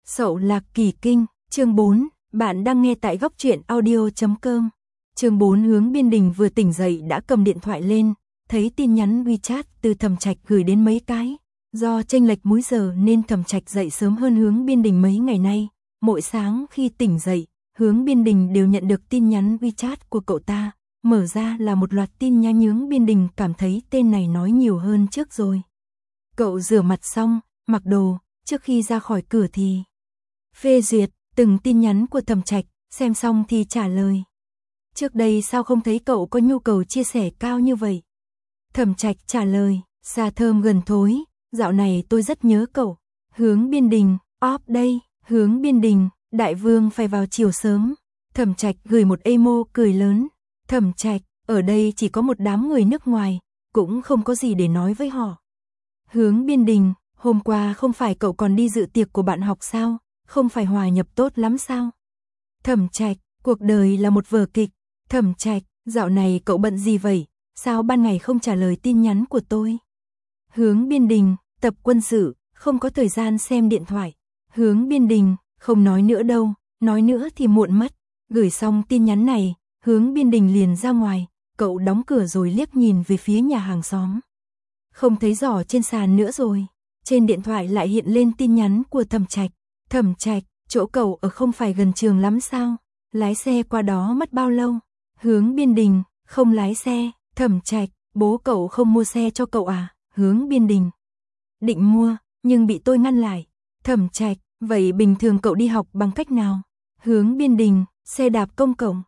Sậu Lạc Kỳ Kinh, chương 4, bạn đang nghe tại góc truyện audio.com. Chương 4 Hướng Biên Đình vừa tỉnh dậy đã cầm điện thoại lên, thấy tin nhắn WeChat từ Thẩm Trạch gửi đến mấy cái. Do chênh lệch múi giờ nên Thẩm Trạch dậy sớm hơn Hướng Biên Đình mấy ngày nay. Mỗi sáng khi tỉnh dậy, Hướng Biên Đình đều nhận được tin nhắn WeChat của cậu ta. Mở ra là một loạt tin nhắn. Hướng Biên Đình cảm thấy tên này nói nhiều hơn trước rồi. Cậu rửa mặt xong, mặc đồ, trước khi ra khỏi cửa thì phê duyệt từng tin nhắn của Thẩm Trạch, xem xong thì trả lời. Trước đây sao không thấy cậu có nhu cầu chia sẻ cao như vậy? Thẩm Trạch trả lời, xa thơm gần thối, dạo này tôi rất nhớ cậu. Hướng Biên Đình, đây, Hướng Biên Đình, đại vương phải vào chiều sớm. Thẩm Trạch gửi một emo cười lớn. Thẩm Trạch, ở đây chỉ có một đám người nước ngoài, cũng không có gì để nói với họ. Hướng Biên Đình, hôm qua không phải cậu còn đi dự tiệc của bạn học sao? Không phải hòa nhập tốt lắm sao? Thẩm Trạch, cuộc đời là một vở kịch. Thẩm Trạch, dạo này cậu bận gì vậy? Sao ban ngày không trả lời tin nhắn của tôi? Hướng Biên Đình, tập quân sự, không có thời gian xem điện thoại. Hướng Biên Đình, không nói nữa đâu, nói nữa thì muộn mất. Gửi xong tin nhắn này, Hướng Biên Đình liền ra ngoài, cậu đóng cửa rồi liếc nhìn về phía nhà hàng xóm. Không thấy giỏ trên sàn nữa rồi, trên điện thoại lại hiện lên tin nhắn của Thẩm Trạch. Thẩm Trạch, chỗ cậu ở không phải gần trường lắm sao? Lái xe qua đó mất bao lâu? Hướng Biên Đình, không lái xe. Thẩm Trạch, bố cậu không mua xe cho cậu à? Hướng Biên Đình, định mua, nhưng bị tôi ngăn lại. Thẩm Trạch, vậy bình thường cậu đi học bằng cách nào? Hướng Biên Đình, xe đạp công cộng.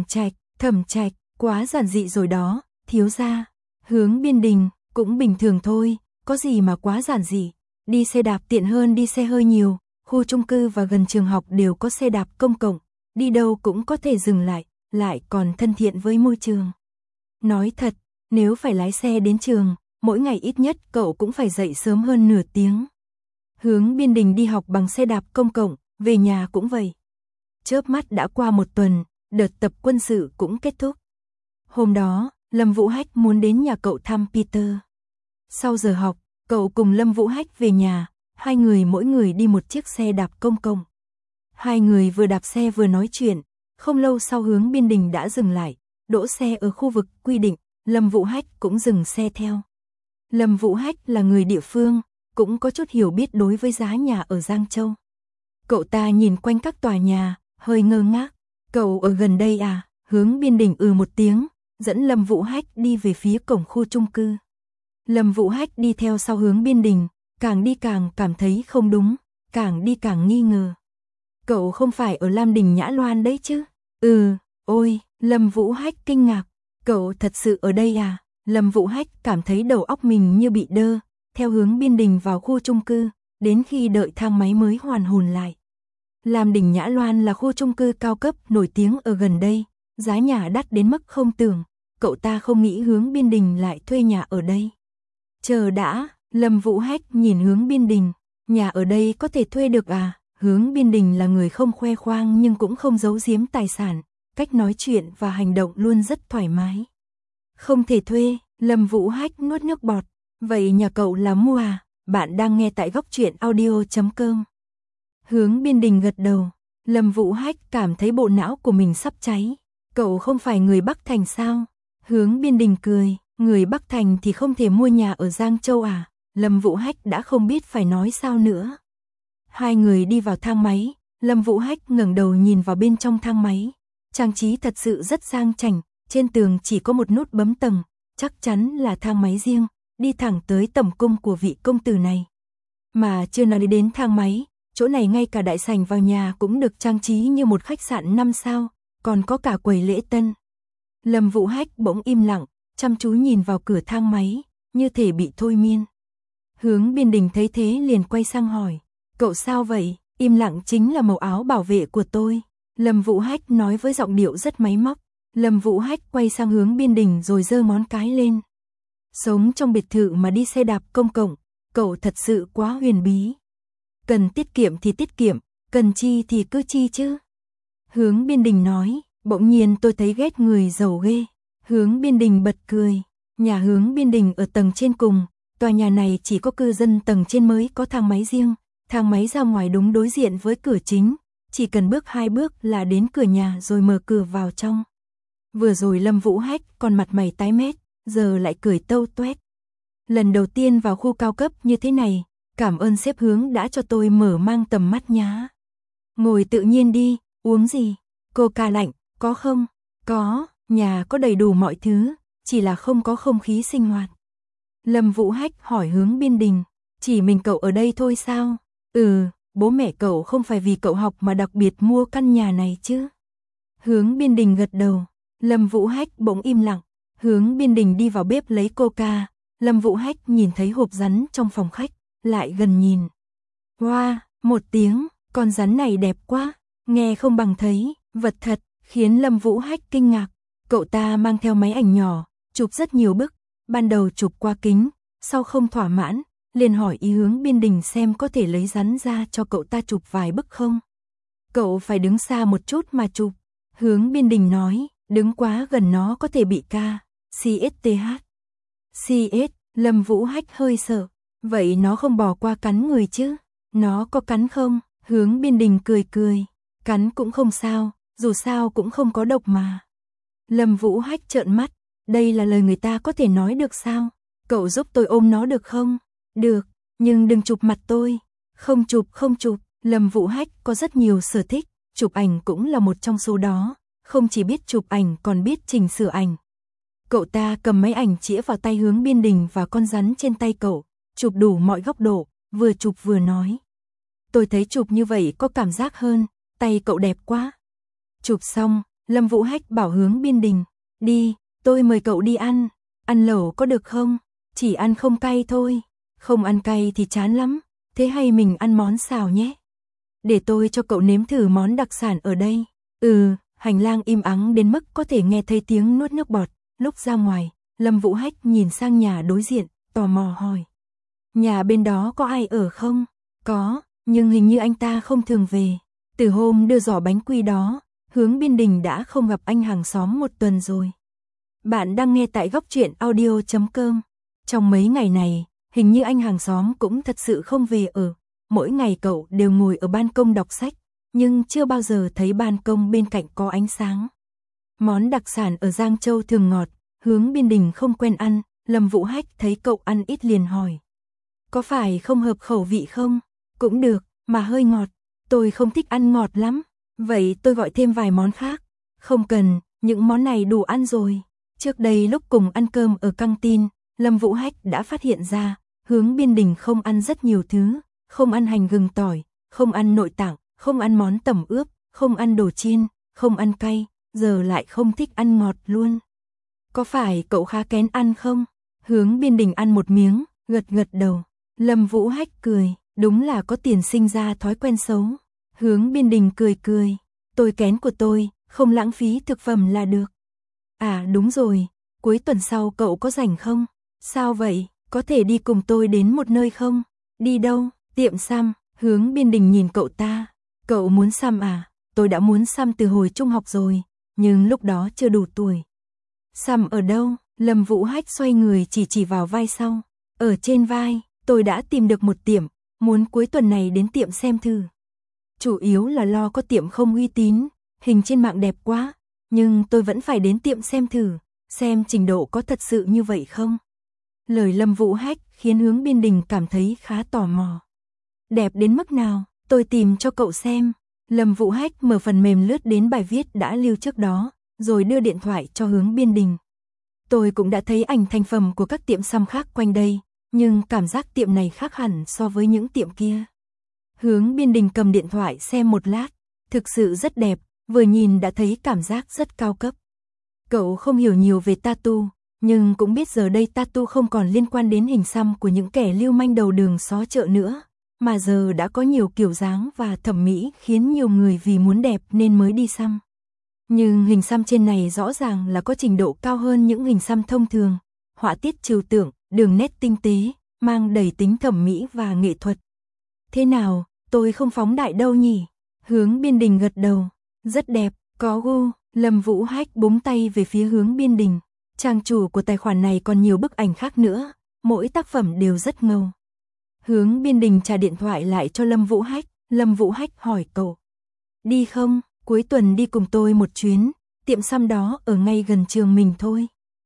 Thẩm Trạch, quá giản dị rồi đó, thiếu gia. Hướng Biên Đình, cũng bình thường thôi, có gì mà quá giản dị. Đi xe đạp tiện hơn đi xe hơi nhiều. Khu chung cư và gần trường học đều có xe đạp công cộng, đi đâu cũng có thể dừng lại còn thân thiện với môi trường. Nói thật, nếu phải lái xe đến trường, mỗi ngày ít nhất cậu cũng phải dậy sớm hơn nửa tiếng. Hướng Biên Đình đi học bằng xe đạp công cộng, về nhà cũng vậy. Chớp mắt đã qua một tuần, đợt tập quân sự cũng kết thúc. Hôm đó, Lâm Vũ Hách muốn đến nhà cậu thăm Peter. Sau giờ học, cậu cùng Lâm Vũ Hách về nhà. Hai người mỗi người đi một chiếc xe đạp công cộng. Hai người vừa đạp xe vừa nói chuyện, không lâu sau Hướng Biên Đình đã dừng lại, đỗ xe ở khu vực quy định, Lâm Vũ Hách cũng dừng xe theo. Lâm Vũ Hách là người địa phương, cũng có chút hiểu biết đối với giá nhà ở Giang Châu. Cậu ta nhìn quanh các tòa nhà, hơi ngơ ngác. Cậu ở gần đây à? Hướng Biên Đình một tiếng, dẫn Lâm Vũ Hách đi về phía cổng khu chung cư. Lâm Vũ Hách đi theo sau Hướng Biên Đình. Càng đi càng cảm thấy không đúng, càng đi càng nghi ngờ. Cậu không phải ở Lam Đình Nhã Loan đấy chứ? Ôi, Lâm Vũ Hách kinh ngạc. Cậu thật sự ở đây à? Lâm Vũ Hách cảm thấy đầu óc mình như bị đơ, theo Hướng Biên Đình vào khu chung cư, đến khi đợi thang máy mới hoàn hồn lại. Lam Đình Nhã Loan là khu chung cư cao cấp nổi tiếng ở gần đây, giá nhà đắt đến mức không tưởng, cậu ta không nghĩ Hướng Biên Đình lại thuê nhà ở đây. Chờ đã. Lâm Vũ Hách nhìn Hướng Biên Đình, nhà ở đây có thể thuê được à? Hướng Biên Đình là người không khoe khoang nhưng cũng không giấu giếm tài sản, cách nói chuyện và hành động luôn rất thoải mái. Không thể thuê, Lâm Vũ Hách nuốt nước bọt, vậy nhà cậu là mua à? Bạn đang nghe tại góc truyện audio.com. Hướng Biên Đình gật đầu, Lâm Vũ Hách cảm thấy bộ não của mình sắp cháy. Cậu không phải người Bắc Thành sao? Hướng Biên Đình cười, người Bắc Thành thì không thể mua nhà ở Giang Châu à? Lâm Vũ Hách đã không biết phải nói sao nữa. Hai người đi vào thang máy, Lâm Vũ Hách ngẩng đầu nhìn vào bên trong thang máy. Trang trí thật sự rất sang chảnh, trên tường chỉ có một nút bấm tầng, chắc chắn là thang máy riêng, đi thẳng tới tầm cung của vị công tử này. Mà chưa nói đến thang máy, chỗ này ngay cả đại sảnh vào nhà cũng được trang trí như một khách sạn 5 sao, còn có cả quầy lễ tân. Lâm Vũ Hách bỗng im lặng, chăm chú nhìn vào cửa thang máy, như thể bị thôi miên. Hướng Biên Đình thấy thế liền quay sang hỏi, cậu sao vậy? Im lặng chính là màu áo bảo vệ của tôi. Lâm Vũ Hách nói với giọng điệu rất máy móc. Lâm Vũ Hách quay sang Hướng Biên Đình rồi giơ ngón cái lên. Sống trong biệt thự mà đi xe đạp công cộng, cậu thật sự quá huyền bí. Cần tiết kiệm thì tiết kiệm, cần chi thì cứ chi chứ. Hướng Biên Đình nói, bỗng nhiên tôi thấy ghét người giàu ghê. Hướng Biên Đình bật cười, nhà Hướng Biên Đình ở tầng trên cùng. Tòa nhà này chỉ có cư dân tầng trên mới có thang máy riêng, Thang máy ra ngoài đúng đối diện với cửa chính, chỉ cần bước 2 bước là đến cửa nhà rồi mở cửa vào trong. Vừa rồi Lâm Vũ Hách còn mặt mày tái mét, giờ lại cười tâu toét. Lần đầu tiên vào khu cao cấp như thế này, cảm ơn sếp Hướng đã cho tôi mở mang tầm mắt nhá. Ngồi tự nhiên đi, uống gì? Coca lạnh, có không? Có, nhà có đầy đủ mọi thứ, chỉ là không có không khí sinh hoạt. Lâm Vũ Hách hỏi Hướng Biên Đình, chỉ mình cậu ở đây thôi sao? Bố mẹ cậu không phải vì cậu học mà đặc biệt mua căn nhà này chứ? Hướng Biên Đình gật đầu. Lâm Vũ Hách bỗng im lặng. Hướng Biên Đình đi vào bếp lấy coca. Lâm Vũ Hách nhìn thấy hộp rắn trong phòng khách, lại gần nhìn. Wow, một tiếng, con rắn này đẹp quá, nghe không bằng thấy, vật thật, khiến Lâm Vũ Hách kinh ngạc. Cậu ta mang theo máy ảnh nhỏ, chụp rất nhiều bức, ban đầu chụp qua kính, sau không thỏa mãn, liền hỏi ý Hướng Biên Đình xem có thể lấy rắn ra cho cậu ta chụp vài bức không. Cậu phải đứng xa một chút mà chụp. Hướng Biên Đình nói, đứng quá gần nó có thể bị CSTH. CS, Lâm Vũ Hách hơi sợ, vậy nó không bò qua cắn người chứ? Nó có cắn không? Hướng Biên Đình cười cười, cắn cũng không sao, dù sao cũng không có độc mà. Lâm Vũ Hách trợn mắt, đây là lời người ta có thể nói được sao? Cậu giúp tôi ôm nó được không? Được, nhưng đừng chụp mặt tôi. Không chụp, không chụp. Lâm Vũ Hách có rất nhiều sở thích, chụp ảnh cũng là một trong số đó, không chỉ biết chụp ảnh còn biết chỉnh sửa ảnh. Cậu ta cầm máy ảnh chĩa vào tay Hướng Biên Đình và con rắn trên tay cậu, chụp đủ mọi góc độ, vừa chụp vừa nói. Tôi thấy chụp như vậy có cảm giác hơn, tay cậu đẹp quá. Chụp xong, Lâm Vũ Hách bảo Hướng Biên Đình, đi, tôi mời cậu đi ăn lẩu có được không? Chỉ ăn không cay thôi, không ăn cay thì chán lắm, thế hay mình ăn món xào nhé. Để tôi cho cậu nếm thử món đặc sản ở đây. Hành lang im ắng đến mức có thể nghe thấy tiếng nuốt nước bọt. Lúc ra ngoài, Lâm Vũ Hách nhìn sang nhà đối diện, tò mò hỏi. Nhà bên đó có ai ở không? Có, nhưng hình như anh ta không thường về. Từ hôm đưa giỏ bánh quy đó, Hướng Biên Đình đã không gặp anh hàng xóm một tuần rồi. Bạn đang nghe tại góc truyện audio.com. Trong mấy ngày này, hình như anh hàng xóm cũng thật sự không về ở. Mỗi ngày cậu đều ngồi ở ban công đọc sách, nhưng chưa bao giờ thấy ban công bên cạnh có ánh sáng. Món đặc sản ở Giang Châu thường ngọt, Hướng Biên Đình không quen ăn, Lâm Vũ Hách thấy cậu ăn ít liền hỏi. Có phải không hợp khẩu vị không? Cũng được, mà hơi ngọt, tôi không thích ăn ngọt lắm, vậy tôi gọi thêm vài món khác. Không cần, những món này đủ ăn rồi. Trước đây lúc cùng ăn cơm ở căng tin, Lâm Vũ Hách đã phát hiện ra, Hướng Biên Đình không ăn rất nhiều thứ, không ăn hành gừng tỏi, không ăn nội tạng, không ăn món tẩm ướp, không ăn đồ chiên, không ăn cay, giờ lại không thích ăn ngọt luôn. Có phải cậu khá kén ăn không? Hướng Biên Đình ăn một miếng, gật gật đầu. Lâm Vũ Hách cười, đúng là có tiền sinh ra thói quen xấu. Hướng Biên Đình cười cười, tôi kén của tôi, không lãng phí thực phẩm là được. À đúng rồi, cuối tuần sau cậu có rảnh không? Sao vậy, có thể đi cùng tôi đến một nơi không? Đi đâu? Tiệm xăm. Hướng Biên Đình nhìn cậu ta. Cậu muốn xăm à? Tôi đã muốn xăm từ hồi trung học rồi, nhưng lúc đó chưa đủ tuổi. Xăm ở đâu? Lâm Vũ Hách xoay người chỉ vào vai sau. Ở trên vai, tôi đã tìm được một tiệm, muốn cuối tuần này đến tiệm xem thử. Chủ yếu là lo có tiệm không uy tín, hình trên mạng đẹp quá, nhưng tôi vẫn phải đến tiệm xem thử, xem trình độ có thật sự như vậy không. Lời Lâm Vũ Hách khiến Hướng Biên Đình cảm thấy khá tò mò. Đẹp đến mức nào, tôi tìm cho cậu xem. Lâm Vũ Hách mở phần mềm lướt đến bài viết đã lưu trước đó, rồi đưa điện thoại cho Hướng Biên Đình. Tôi cũng đã thấy ảnh thành phẩm của các tiệm xăm khác quanh đây, nhưng cảm giác tiệm này khác hẳn so với những tiệm kia. Hướng Biên Đình cầm điện thoại xem một lát, thực sự rất đẹp, vừa nhìn đã thấy cảm giác rất cao cấp. Cậu không hiểu nhiều về tattoo, nhưng cũng biết giờ đây tattoo không còn liên quan đến hình xăm của những kẻ lưu manh đầu đường xó chợ nữa, mà giờ đã có nhiều kiểu dáng và thẩm mỹ khiến nhiều người vì muốn đẹp nên mới đi xăm. Nhưng hình xăm trên này rõ ràng là có trình độ cao hơn những hình xăm thông thường, họa tiết trừu tượng, đường nét tinh tế, mang đầy tính thẩm mỹ và nghệ thuật. Thế nào, tôi không phóng đại đâu nhỉ? Hướng Biên Đình gật đầu, rất đẹp, có gu. Lâm Vũ Hách búng tay về phía Hướng Biên Đình. Trang chủ của tài khoản này còn nhiều bức ảnh khác nữa, mỗi tác phẩm đều rất ngầu. Hướng Biên Đình trả điện thoại lại cho Lâm Vũ Hách. Lâm Vũ Hách hỏi cậu. Đi không? Cuối tuần đi cùng tôi một chuyến, tiệm xăm đó ở ngay gần trường mình thôi.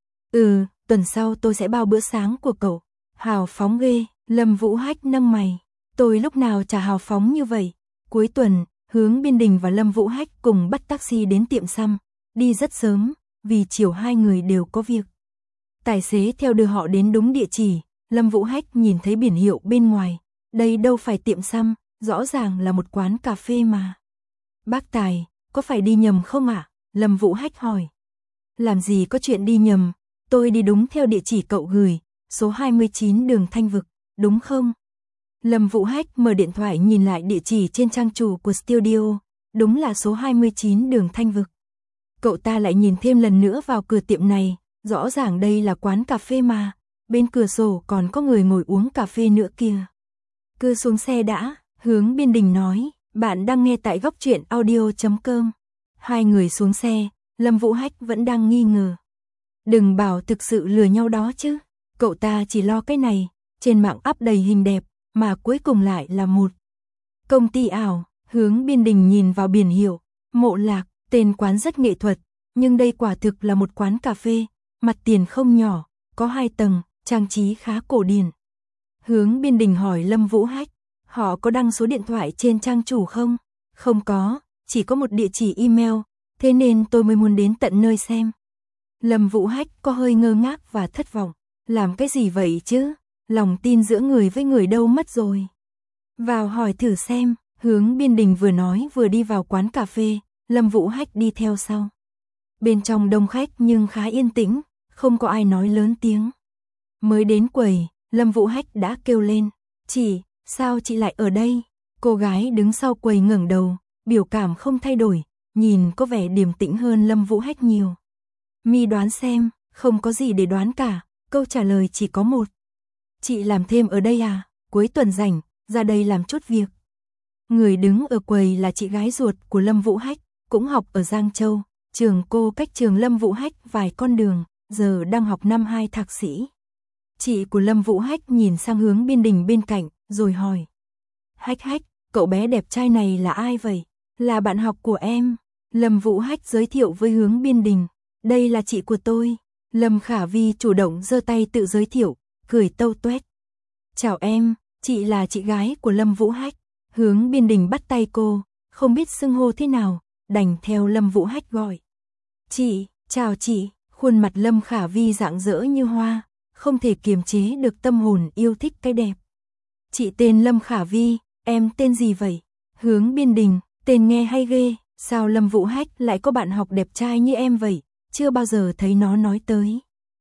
Ừ, tuần sau tôi sẽ bao bữa sáng của cậu. Hào phóng ghê, Lâm Vũ Hách nâng mày. Tôi lúc nào chả hào phóng như vậy. Cuối tuần, Hướng Biên Đình và Lâm Vũ Hách cùng bắt taxi đến tiệm xăm, đi rất sớm, vì chiều hai người đều có việc. Tài xế theo đưa họ đến đúng địa chỉ, Lâm Vũ Hách nhìn thấy biển hiệu bên ngoài. Đây đâu phải tiệm xăm, rõ ràng là một quán cà phê mà. Bác Tài, có phải đi nhầm không ạ? Lâm Vũ Hách hỏi. Làm gì có chuyện đi nhầm, tôi đi đúng theo địa chỉ cậu gửi, số 29 đường Thanh Vực, đúng không? Lâm Vũ Hách mở điện thoại nhìn lại địa chỉ trên trang chủ của studio, đúng là số 29 đường Thanh Vực. Cậu ta lại nhìn thêm lần nữa vào cửa tiệm này, rõ ràng đây là quán cà phê mà, bên cửa sổ còn có người ngồi uống cà phê nữa kìa. Cứ xuống xe đã, Hướng Biên Đình nói, bạn đang nghe tại góc truyện audio.com. Hai người xuống xe, Lâm Vũ Hách vẫn đang nghi ngờ. Đừng bảo thực sự lừa nhau đó chứ, cậu ta chỉ lo cái này, trên mạng up đầy hình đẹp, mà cuối cùng lại là một công ty ảo. Hướng Biên Đình nhìn vào biển hiệu, Mộ Lạc, tên quán rất nghệ thuật, nhưng đây quả thực là một quán cà phê, mặt tiền không nhỏ, có 2 tầng, trang trí khá cổ điển. Hướng Biên Đình hỏi Lâm Vũ Hách, họ có đăng số điện thoại trên trang chủ không? Không có, chỉ có một địa chỉ email, thế nên tôi mới muốn đến tận nơi xem. Lâm Vũ Hách có hơi ngơ ngác và thất vọng, làm cái gì vậy chứ? Lòng tin giữa người với người đâu mất rồi. Vào hỏi thử xem, Hướng Biên Đình vừa nói vừa đi vào quán cà phê, Lâm Vũ Hách đi theo sau. Bên trong đông khách nhưng khá yên tĩnh, không có ai nói lớn tiếng. Mới đến quầy, Lâm Vũ Hách đã kêu lên, chị, sao chị lại ở đây? Cô gái đứng sau quầy ngẩng đầu, biểu cảm không thay đổi, nhìn có vẻ điềm tĩnh hơn Lâm Vũ Hách nhiều. Mi đoán xem, không có gì để đoán cả, câu trả lời chỉ có một. Chị làm thêm ở đây à? Cuối tuần rảnh, ra đây làm chút việc. Người đứng ở quầy là chị gái ruột của Lâm Vũ Hách, cũng học ở Giang Châu, trường cô cách trường Lâm Vũ Hách vài con đường, giờ đang học năm 2 thạc sĩ. Chị của Lâm Vũ Hách nhìn sang Hướng Biên Đình bên cạnh, rồi hỏi. Hách Hách, cậu bé đẹp trai này là ai vậy? Là bạn học của em. Lâm Vũ Hách giới thiệu với Hướng Biên Đình. Đây là chị của tôi. Lâm Khả Vi chủ động giơ tay tự giới thiệu, cười tâu tuét. Chào em, chị là chị gái của Lâm Vũ Hách. Hướng Biên Đình bắt tay cô, không biết xưng hô thế nào, đành theo Lâm Vũ Hách gọi. Chị, chào chị, khuôn mặt Lâm Khả Vi rạng rỡ như hoa, không thể kiềm chế được tâm hồn yêu thích cái đẹp. Chị tên Lâm Khả Vi, em tên gì vậy? Hướng Biên Đình, tên nghe hay ghê, sao Lâm Vũ Hách lại có bạn học đẹp trai như em vậy, chưa bao giờ thấy nó nói tới.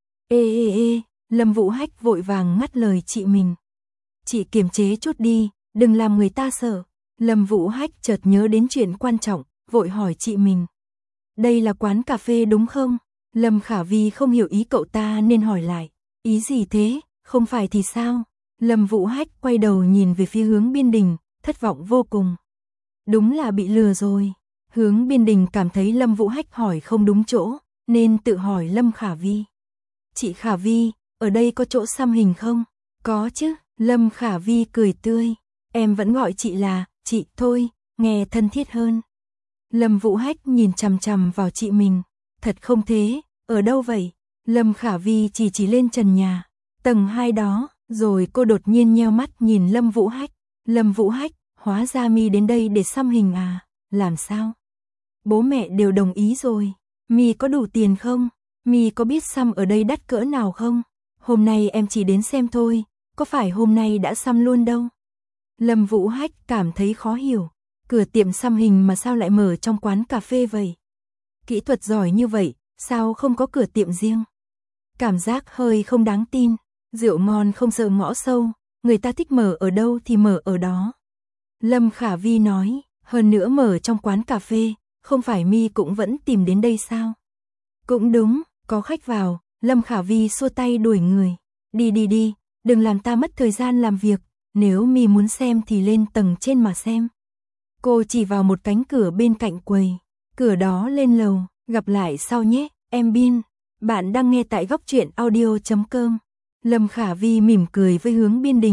Ê, Lâm Vũ Hách vội vàng ngắt lời chị mình. Chị kiềm chế chút đi, đừng làm người ta sợ. Lâm Vũ Hách chợt nhớ đến chuyện quan trọng, vội hỏi chị mình. Đây là quán cà phê đúng không? Lâm Khả Vi không hiểu ý cậu ta nên hỏi lại. Ý gì thế, không phải thì sao? Lâm Vũ Hách quay đầu nhìn về phía Hướng Biên Đình, thất vọng vô cùng. Đúng là bị lừa rồi. Hướng Biên Đình cảm thấy Lâm Vũ Hách hỏi không đúng chỗ, nên tự hỏi Lâm Khả Vi. Chị Khả Vi, ở đây có chỗ xăm hình không? Có chứ, Lâm Khả Vi cười tươi. Em vẫn gọi chị là chị thôi, nghe thân thiết hơn. Lâm Vũ Hách nhìn chằm chằm vào chị mình. Thật không thế, ở đâu vậy? Lâm Khả Vi chỉ lên trần nhà, tầng 2 đó, rồi cô đột nhiên nheo mắt nhìn Lâm Vũ Hách. Lâm Vũ Hách, hóa ra Mi đến đây để xăm hình à? Làm sao? Bố mẹ đều đồng ý rồi. Mi có đủ tiền không? Mi có biết xăm ở đây đắt cỡ nào không? Hôm nay em chỉ đến xem thôi, có phải hôm nay đã xăm luôn đâu? Lâm Vũ Hách cảm thấy khó hiểu, cửa tiệm xăm hình mà sao lại mở trong quán cà phê vậy? Kỹ thuật giỏi như vậy, sao không có cửa tiệm riêng? Cảm giác hơi không đáng tin, rượu ngon không sợ ngõ sâu, người ta thích mở ở đâu thì mở ở đó. Lâm Khả Vi nói, hơn nữa mở trong quán cà phê, không phải Mi cũng vẫn tìm đến đây sao? Cũng đúng, có khách vào, Lâm Khả Vi xua tay đuổi người. Đi, đừng làm ta mất thời gian làm việc, nếu Mi muốn xem thì lên tầng trên mà xem. Cô chỉ vào một cánh cửa bên cạnh quầy, cửa đó lên lầu, gặp lại sau nhé, em Bin. Bạn đang nghe tại góc truyện audio.com. Lâm Khả Vi mỉm cười với Hướng Biên Đình,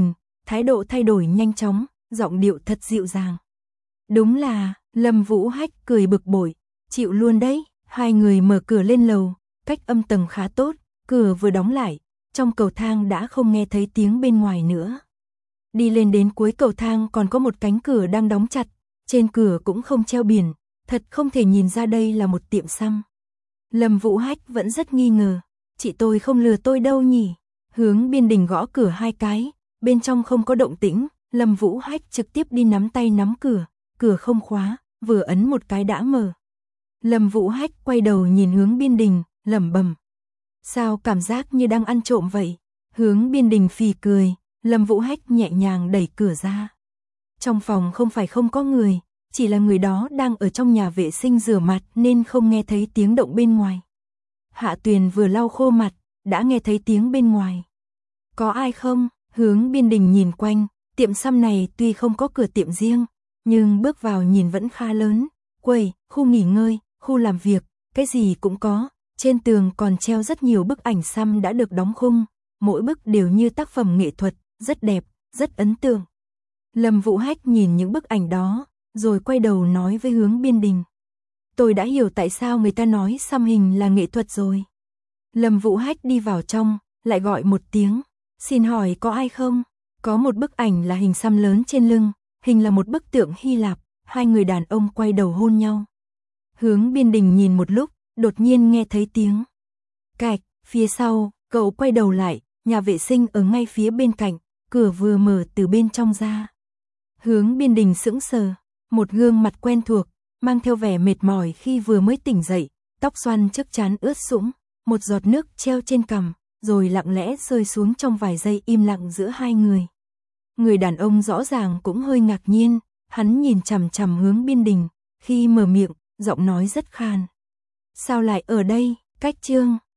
thái độ thay đổi nhanh chóng, giọng điệu thật dịu dàng. Đúng là, Lâm Vũ Hách cười bực bội, chịu luôn đấy. Hai người mở cửa lên lầu, cách âm tầng khá tốt, cửa vừa đóng lại, trong cầu thang đã không nghe thấy tiếng bên ngoài nữa. Đi lên đến cuối cầu thang còn có một cánh cửa đang đóng chặt, trên cửa cũng không treo biển, thật không thể nhìn ra đây là một tiệm xăm. Lâm Vũ Hách vẫn rất nghi ngờ, chị tôi không lừa tôi đâu nhỉ. Hướng Biên Đình gõ cửa 2 cái, bên trong không có động tĩnh, Lâm Vũ Hách trực tiếp đi nắm tay nắm cửa, cửa không khóa, vừa ấn một cái đã mở. Lâm Vũ Hách quay đầu nhìn Hướng Biên Đình, lẩm bẩm. Sao cảm giác như đang ăn trộm vậy? Hướng Biên Đình phì cười, Lâm Vũ Hách nhẹ nhàng đẩy cửa ra. Trong phòng không phải không có người, chỉ là người đó đang ở trong nhà vệ sinh rửa mặt nên không nghe thấy tiếng động bên ngoài. Hạ Tuyền vừa lau khô mặt, đã nghe thấy tiếng bên ngoài. Có ai không? Hướng Biên Đình nhìn quanh, tiệm xăm này tuy không có cửa tiệm riêng, nhưng bước vào nhìn vẫn khá lớn. Quầy, khu nghỉ ngơi, khu làm việc, cái gì cũng có. Trên tường còn treo rất nhiều bức ảnh xăm đã được đóng khung, mỗi bức đều như tác phẩm nghệ thuật, rất đẹp, rất ấn tượng. Lâm Vũ Hách nhìn những bức ảnh đó, rồi quay đầu nói với Hướng Biên Đình. Tôi đã hiểu tại sao người ta nói xăm hình là nghệ thuật rồi. Lâm Vũ Hách đi vào trong, lại gọi một tiếng. Xin hỏi có ai không? Có một bức ảnh là hình xăm lớn trên lưng, hình là một bức tượng Hy Lạp, hai người đàn ông quay đầu hôn nhau. Hướng Biên Đình nhìn một lúc, đột nhiên nghe thấy tiếng cạch, phía sau, cậu quay đầu lại, nhà vệ sinh ở ngay phía bên cạnh, cửa vừa mở từ bên trong ra. Hướng Biên Đình sững sờ, một gương mặt quen thuộc, mang theo vẻ mệt mỏi khi vừa mới tỉnh dậy, tóc xoăn trước trán ướt sũng, một giọt nước treo trên cằm, rồi lặng lẽ rơi xuống trong vài giây im lặng giữa hai người. Người đàn ông rõ ràng cũng hơi ngạc nhiên, hắn nhìn chằm chằm Hướng Biên Đình, khi mở miệng, giọng nói rất khan. Sao lại ở đây? Cách chương